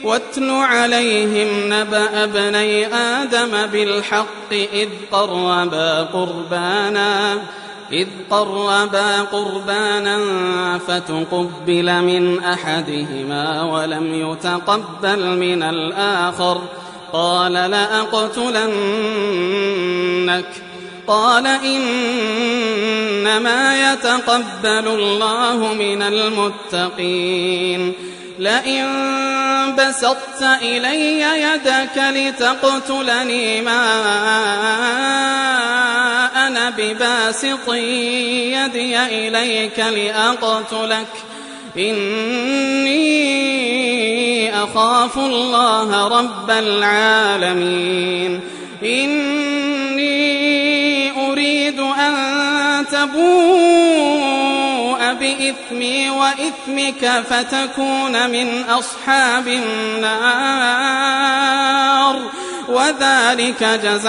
واتل عليهم نبأ ابني آدم بالحق إذ قربا قربانا فتقبل من أحدهما ولم يتقبل من الآخر قال لأقتلنك قال إنما يتقبل الله من المتقين لئن بسطت إلي يدك لتقتلني ما أنا بباسط يدي إليك لأقتلك إني أخاف الله رب العالمين إني أريد أن تبوء بإثمي وإثمك فتكون من أصحاب النار وذلك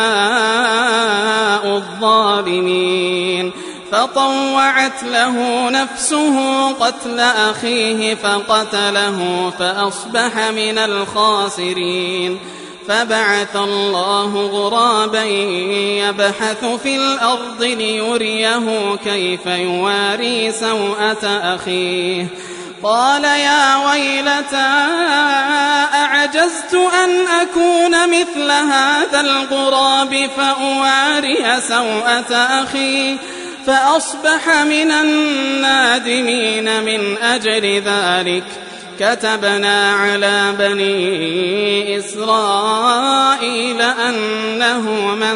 جزاء الظالمين فطوعت له نفسه قتل أخيه فقتله فأصبح من الخاسرين فبعث الله غرابا يبحث في الأرض ليريه كيف يواري سوءة أخيه قال يا ويلتى أعجزت أن أكون مثل هذا الغراب فأواري سوءة أخي فأصبح من النادمين من أجل ذلك كتبنا على بني إسرائيل أنه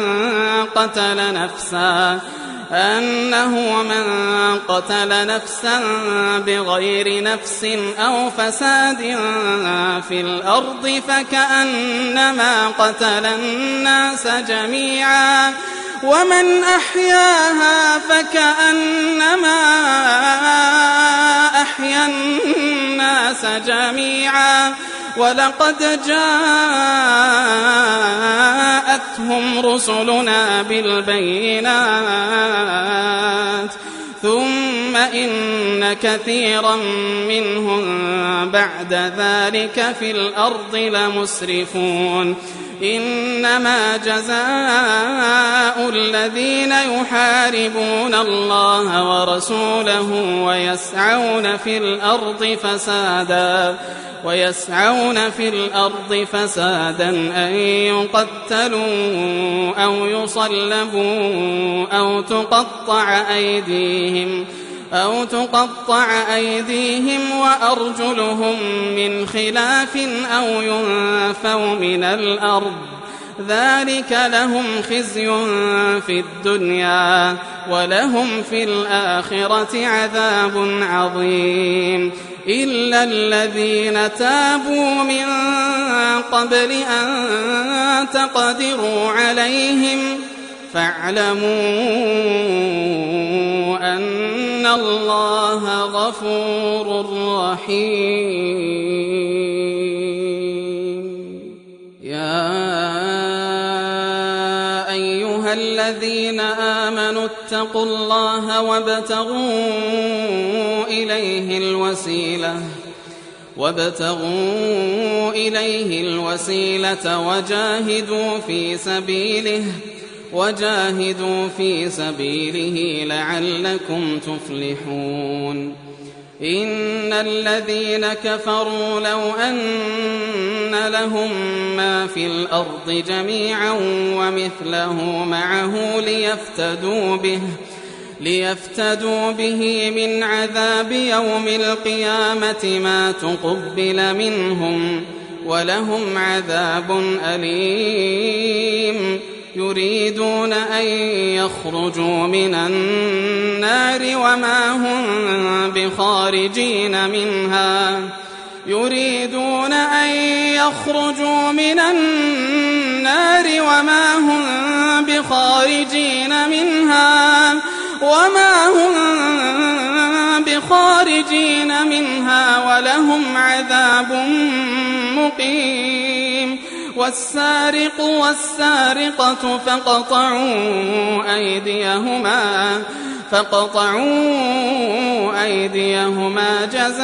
من قتل نفسا بغير نفس أو فساد في الأرض فكأنما قتل الناس جميعا ومن أحياها فكأنما أحيا الناس جميعا ولقد جاءتهم رسلنا بالبينات ثم إن كثيرا منهم بعد ذلك في الأرض لمسرفون إنما جزاء الذين يحاربون الله ورسوله ويسعون في الأرض فسادا أن يقتلوا أو يصلبوا أو تقطع أيديهم وأرجلهم من خلاف أو ينفوا من الأرض ذلك لهم خزي في الدنيا ولهم في الآخرة عذاب عظيم إلا الذين تابوا من قبل أن تقدروا عليهم فاعلموا أن الله غفور رحيم يا أيها الذين آمنوا اتقوا الله وابتغوا إليه الوسيلة وجاهدوا في سبيله لعلكم تفلحون إن الذين كفروا لو أن لهم ما في الأرض جميعا ومثله معه ليفتدوا به من عذاب يوم القيامة ما تقبل منهم ولهم عذاب أليم يريدون أن يخرجوا من النار وما هم بخارجين منها ولهم عذاب مقيم والسارق والسارقة فاقطعوا فاقطعوا أيديهما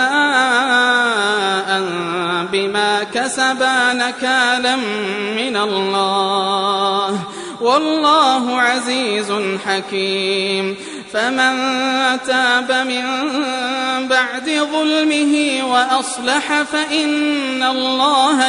جزاء بما كسبا نكالا من الله والله عزيز حكيم فمن تاب من بعد ظلمه وأصلح فإن الله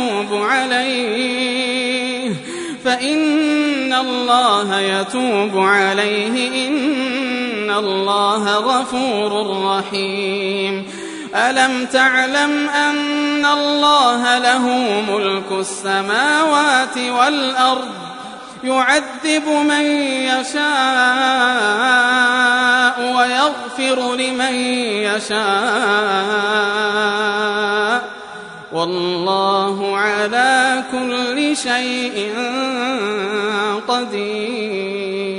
يتوب عليه إن الله غفور رحيم ألم تعلم أن الله له ملك السماوات والأرض يعذب من يشاء ويغفر لمن يشاء والله على كل شيء قدير.